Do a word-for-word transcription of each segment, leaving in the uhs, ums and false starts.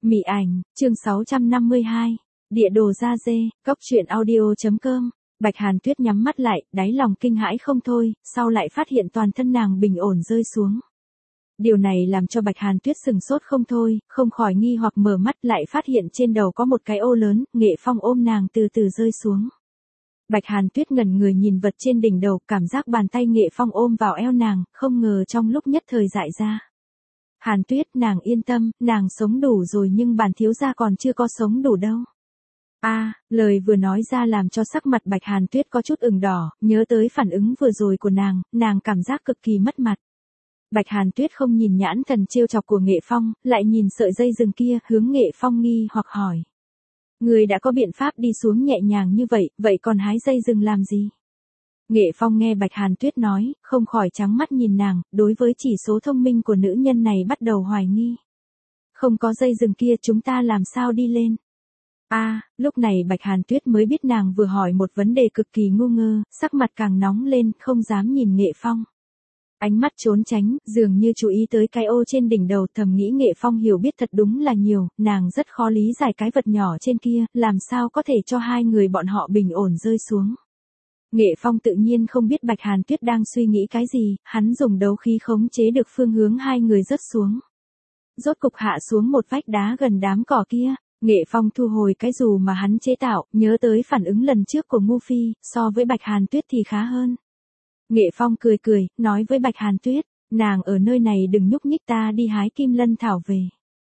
Mị ảnh, chương sáu trăm năm mươi hai. Địa đồ da dê, cốc truyện audio.com. Bạch Hàn Tuyết nhắm mắt lại, đáy lòng kinh hãi không thôi, sau lại phát hiện toàn thân nàng bình ổn rơi xuống. Điều này làm cho Bạch Hàn Tuyết sừng sốt không thôi, không khỏi nghi hoặc mở mắt lại phát hiện trên đầu có một cái ô lớn, Nghệ Phong ôm nàng từ từ rơi xuống. Bạch Hàn Tuyết ngẩn người nhìn vật trên đỉnh đầu, cảm giác bàn tay Nghệ Phong ôm vào eo nàng, không ngờ trong lúc nhất thời dại ra. Hàn Tuyết, nàng yên tâm, nàng sống đủ rồi nhưng bản thiếu gia còn chưa có sống đủ đâu. A, à, lời vừa nói ra làm cho sắc mặt Bạch Hàn Tuyết có chút ửng đỏ, nhớ tới phản ứng vừa rồi của nàng, nàng cảm giác cực kỳ mất mặt. Bạch Hàn Tuyết không nhìn nhãn thần trêu chọc của Nghệ Phong, lại nhìn sợi dây rừng kia, hướng Nghệ Phong nghi hoặc hỏi. Người đã có biện pháp đi xuống nhẹ nhàng như vậy, vậy còn hái dây rừng làm gì? Nghệ Phong nghe Bạch Hàn Tuyết nói, không khỏi trắng mắt nhìn nàng, đối với chỉ số thông minh của nữ nhân này bắt đầu hoài nghi. Không có dây rừng kia chúng ta làm sao đi lên? A, à, lúc này Bạch Hàn Tuyết mới biết nàng vừa hỏi một vấn đề cực kỳ ngu ngơ, sắc mặt càng nóng lên, không dám nhìn Nghệ Phong. Ánh mắt trốn tránh, dường như chú ý tới cái ô trên đỉnh đầu, thầm nghĩ Nghệ Phong hiểu biết thật đúng là nhiều, nàng rất khó lý giải cái vật nhỏ trên kia, làm sao có thể cho hai người bọn họ bình ổn rơi xuống. Nghệ Phong tự nhiên không biết Bạch Hàn Tuyết đang suy nghĩ cái gì, hắn dùng đấu khí khống chế được phương hướng hai người rớt xuống. Rốt cục hạ xuống một vách đá gần đám cỏ kia, Nghệ Phong thu hồi cái dù mà hắn chế tạo, nhớ tới phản ứng lần trước của Ngu Phi, so với Bạch Hàn Tuyết thì khá hơn. Nghệ Phong cười cười, nói với Bạch Hàn Tuyết, nàng ở nơi này đừng nhúc nhích, ta đi hái kim lân thảo về.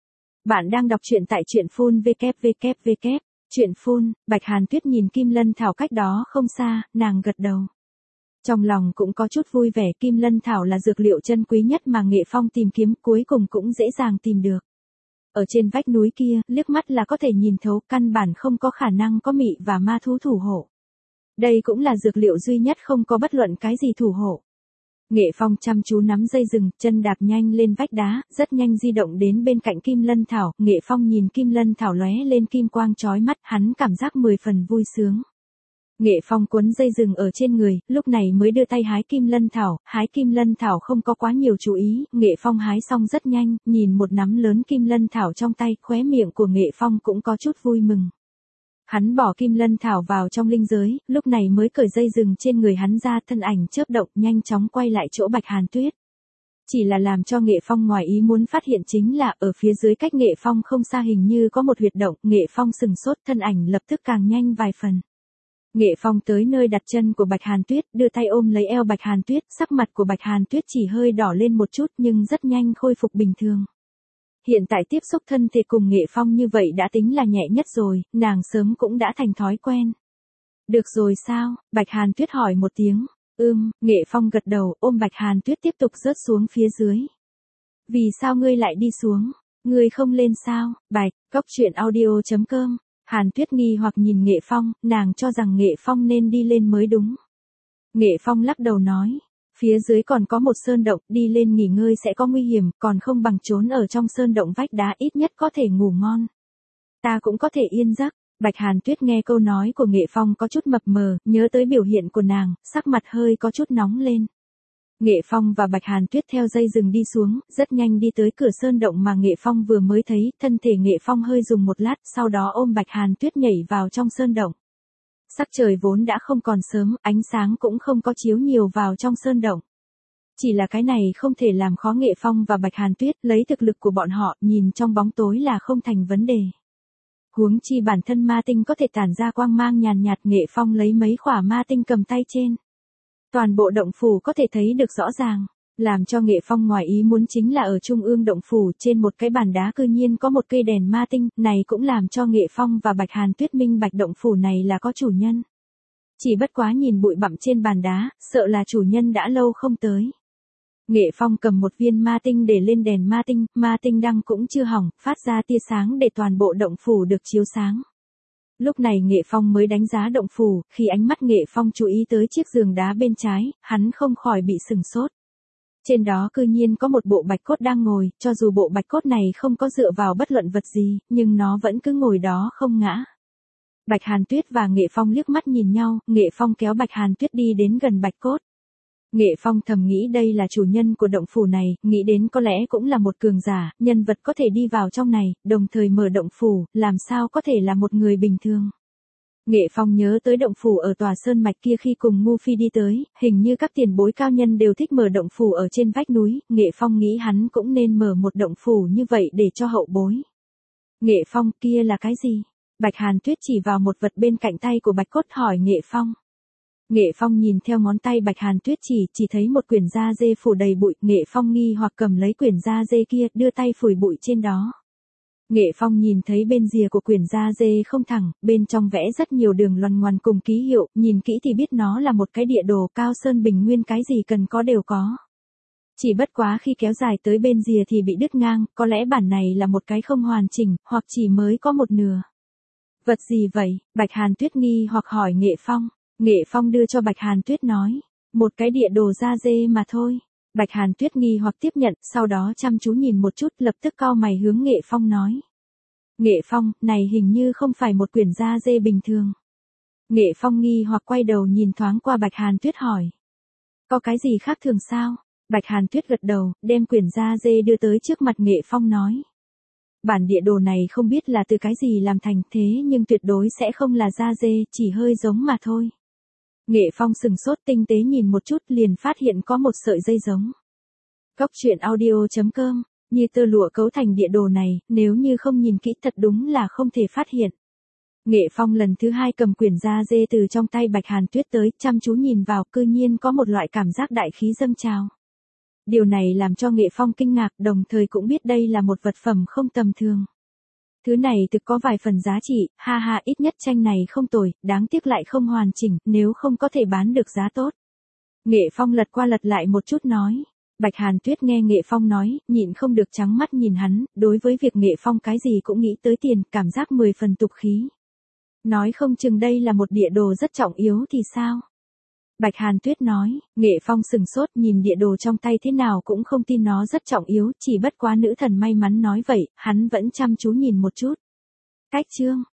Bạn đang đọc truyện tại truyện phun www. Truyện phun, Bạch Hàn Tuyết nhìn kim lân thảo cách đó không xa, nàng gật đầu. Trong lòng cũng có chút vui vẻ, kim lân thảo là dược liệu chân quý nhất mà Nghệ Phong tìm kiếm, cuối cùng cũng dễ dàng tìm được. Ở trên vách núi kia, liếc mắt là có thể nhìn thấu, căn bản không có khả năng có mị và ma thú thủ hộ. Đây cũng là dược liệu duy nhất không có bất luận cái gì thủ hộ. Nghệ Phong chăm chú nắm dây rừng, chân đạp nhanh lên vách đá, rất nhanh di động đến bên cạnh kim lân thảo. Nghệ Phong nhìn kim lân thảo lóe lên kim quang chói mắt, hắn cảm giác mười phần vui sướng. Nghệ Phong cuốn dây rừng ở trên người, lúc này mới đưa tay hái kim lân thảo. Hái kim lân thảo không có quá nhiều chú ý, Nghệ Phong hái xong rất nhanh, nhìn một nắm lớn kim lân thảo trong tay, khóe miệng của Nghệ Phong cũng có chút vui mừng. Hắn bỏ kim lân thảo vào trong linh giới, lúc này mới cởi dây rừng trên người hắn ra, thân ảnh chớp động nhanh chóng quay lại chỗ Bạch Hàn Tuyết. Chỉ là làm cho Nghệ Phong ngoài ý muốn phát hiện chính là ở phía dưới cách Nghệ Phong không xa hình như có một huyệt động, Nghệ Phong sừng sốt, thân ảnh lập tức càng nhanh vài phần. Nghệ Phong tới nơi đặt chân của Bạch Hàn Tuyết, đưa tay ôm lấy eo Bạch Hàn Tuyết, sắc mặt của Bạch Hàn Tuyết chỉ hơi đỏ lên một chút nhưng rất nhanh khôi phục bình thường. Hiện tại tiếp xúc thân thể cùng Nghệ Phong như vậy đã tính là nhẹ nhất rồi, nàng sớm cũng đã thành thói quen. Được rồi sao? Bạch Hàn Tuyết hỏi một tiếng. Ừm, Nghệ Phong gật đầu, ôm Bạch Hàn Tuyết tiếp tục rớt xuống phía dưới. Vì sao ngươi lại đi xuống? Ngươi không lên sao? Bạch, cốc truyện audio.com. Hàn Tuyết nghi hoặc nhìn Nghệ Phong, nàng cho rằng Nghệ Phong nên đi lên mới đúng. Nghệ Phong lắc đầu nói. Phía dưới còn có một sơn động, đi lên nghỉ ngơi sẽ có nguy hiểm, còn không bằng trốn ở trong sơn động vách đá, ít nhất có thể ngủ ngon. Ta cũng có thể yên giấc. Bạch Hàn Tuyết nghe câu nói của Nghệ Phong có chút mập mờ, nhớ tới biểu hiện của nàng, sắc mặt hơi có chút nóng lên. Nghệ Phong và Bạch Hàn Tuyết theo dây rừng đi xuống, rất nhanh đi tới cửa sơn động mà Nghệ Phong vừa mới thấy, thân thể Nghệ Phong hơi dùng một lát, sau đó ôm Bạch Hàn Tuyết nhảy vào trong sơn động. Sắc trời vốn đã không còn sớm, ánh sáng cũng không có chiếu nhiều vào trong sơn động. Chỉ là cái này không thể làm khó Nghệ Phong và Bạch Hàn Tuyết, lấy thực lực của bọn họ, nhìn trong bóng tối là không thành vấn đề. Huống chi bản thân ma tinh có thể tản ra quang mang nhàn nhạt, Nghệ Phong lấy mấy khỏa ma tinh cầm tay trên. Toàn bộ động phủ có thể thấy được rõ ràng. Làm cho Nghệ Phong ngoài ý muốn chính là ở trung ương động phủ, trên một cái bàn đá cư nhiên có một cây đèn ma tinh, này cũng làm cho Nghệ Phong và Bạch Hàn Tuyết minh bạch động phủ này là có chủ nhân. Chỉ bất quá nhìn bụi bặm trên bàn đá, sợ là chủ nhân đã lâu không tới. Nghệ Phong cầm một viên ma tinh để lên đèn ma tinh, ma tinh đăng cũng chưa hỏng, phát ra tia sáng để toàn bộ động phủ được chiếu sáng. Lúc này Nghệ Phong mới đánh giá động phủ, khi ánh mắt Nghệ Phong chú ý tới chiếc giường đá bên trái, hắn không khỏi bị sừng sốt. Trên đó cư nhiên có một bộ bạch cốt đang ngồi, cho dù bộ bạch cốt này không có dựa vào bất luận vật gì, nhưng nó vẫn cứ ngồi đó không ngã. Bạch Hàn Tuyết và Nghệ Phong liếc mắt nhìn nhau, Nghệ Phong kéo Bạch Hàn Tuyết đi đến gần bạch cốt. Nghệ Phong thầm nghĩ đây là chủ nhân của động phủ này, nghĩ đến có lẽ cũng là một cường giả, nhân vật có thể đi vào trong này, đồng thời mở động phủ, làm sao có thể là một người bình thường. Nghệ Phong nhớ tới động phủ ở tòa sơn mạch kia khi cùng Ngu Phi đi tới, hình như các tiền bối cao nhân đều thích mở động phủ ở trên vách núi, Nghệ Phong nghĩ hắn cũng nên mở một động phủ như vậy để cho hậu bối. Nghệ Phong, kia là cái gì? Bạch Hàn Tuyết chỉ vào một vật bên cạnh tay của Bạch Cốt hỏi Nghệ Phong. Nghệ Phong nhìn theo ngón tay Bạch Hàn Tuyết chỉ, chỉ thấy một quyển da dê phủ đầy bụi, Nghệ Phong nghi hoặc cầm lấy quyển da dê kia, đưa tay phủi bụi trên đó. Nghệ Phong nhìn thấy bên rìa của quyển da dê không thẳng, bên trong vẽ rất nhiều đường loằn ngoằn cùng ký hiệu, nhìn kỹ thì biết nó là một cái địa đồ cao sơn bình nguyên, cái gì cần có đều có. Chỉ bất quá khi kéo dài tới bên rìa thì bị đứt ngang, có lẽ bản này là một cái không hoàn chỉnh, hoặc chỉ mới có một nửa. Vật gì vậy? Bạch Hàn Tuyết nghi hoặc hỏi Nghệ Phong. Nghệ Phong đưa cho Bạch Hàn Tuyết nói, một cái địa đồ da dê mà thôi. Bạch Hàn Tuyết nghi hoặc tiếp nhận, sau đó chăm chú nhìn một chút, lập tức cau mày hướng Nghệ Phong nói. Nghệ Phong, này hình như không phải một quyển da dê bình thường. Nghệ Phong nghi hoặc quay đầu nhìn thoáng qua Bạch Hàn Tuyết hỏi. Có cái gì khác thường sao? Bạch Hàn Tuyết gật đầu, đem quyển da dê đưa tới trước mặt Nghệ Phong nói. Bản địa đồ này không biết là từ cái gì làm thành, thế nhưng tuyệt đối sẽ không là da dê, chỉ hơi giống mà thôi. Nghệ Phong sừng sốt, tinh tế nhìn một chút liền phát hiện có một sợi dây giống. Cốc truyện audio chấm com, như tơ lụa cấu thành địa đồ này, nếu như không nhìn kỹ thật đúng là không thể phát hiện. Nghệ Phong lần thứ hai cầm quyển da dê từ trong tay Bạch Hàn Tuyết tới, chăm chú nhìn vào, cư nhiên có một loại cảm giác đại khí dâng trào. Điều này làm cho Nghệ Phong kinh ngạc, đồng thời cũng biết đây là một vật phẩm không tầm thường. Thứ này thực có vài phần giá trị, ha ha, ít nhất tranh này không tồi, đáng tiếc lại không hoàn chỉnh, nếu không có thể bán được giá tốt. Nghệ Phong lật qua lật lại một chút nói. Bạch Hàn Tuyết nghe Nghệ Phong nói, nhịn không được trắng mắt nhìn hắn, đối với việc Nghệ Phong cái gì cũng nghĩ tới tiền, cảm giác mười phần tục khí. Nói không chừng đây là một địa đồ rất trọng yếu thì sao? Bạch Hàn Tuyết nói, Nghệ Phong sừng sốt nhìn địa đồ trong tay thế nào cũng không tin nó rất trọng yếu, chỉ bất quá nữ thần may mắn nói vậy, hắn vẫn chăm chú nhìn một chút. Cách chương.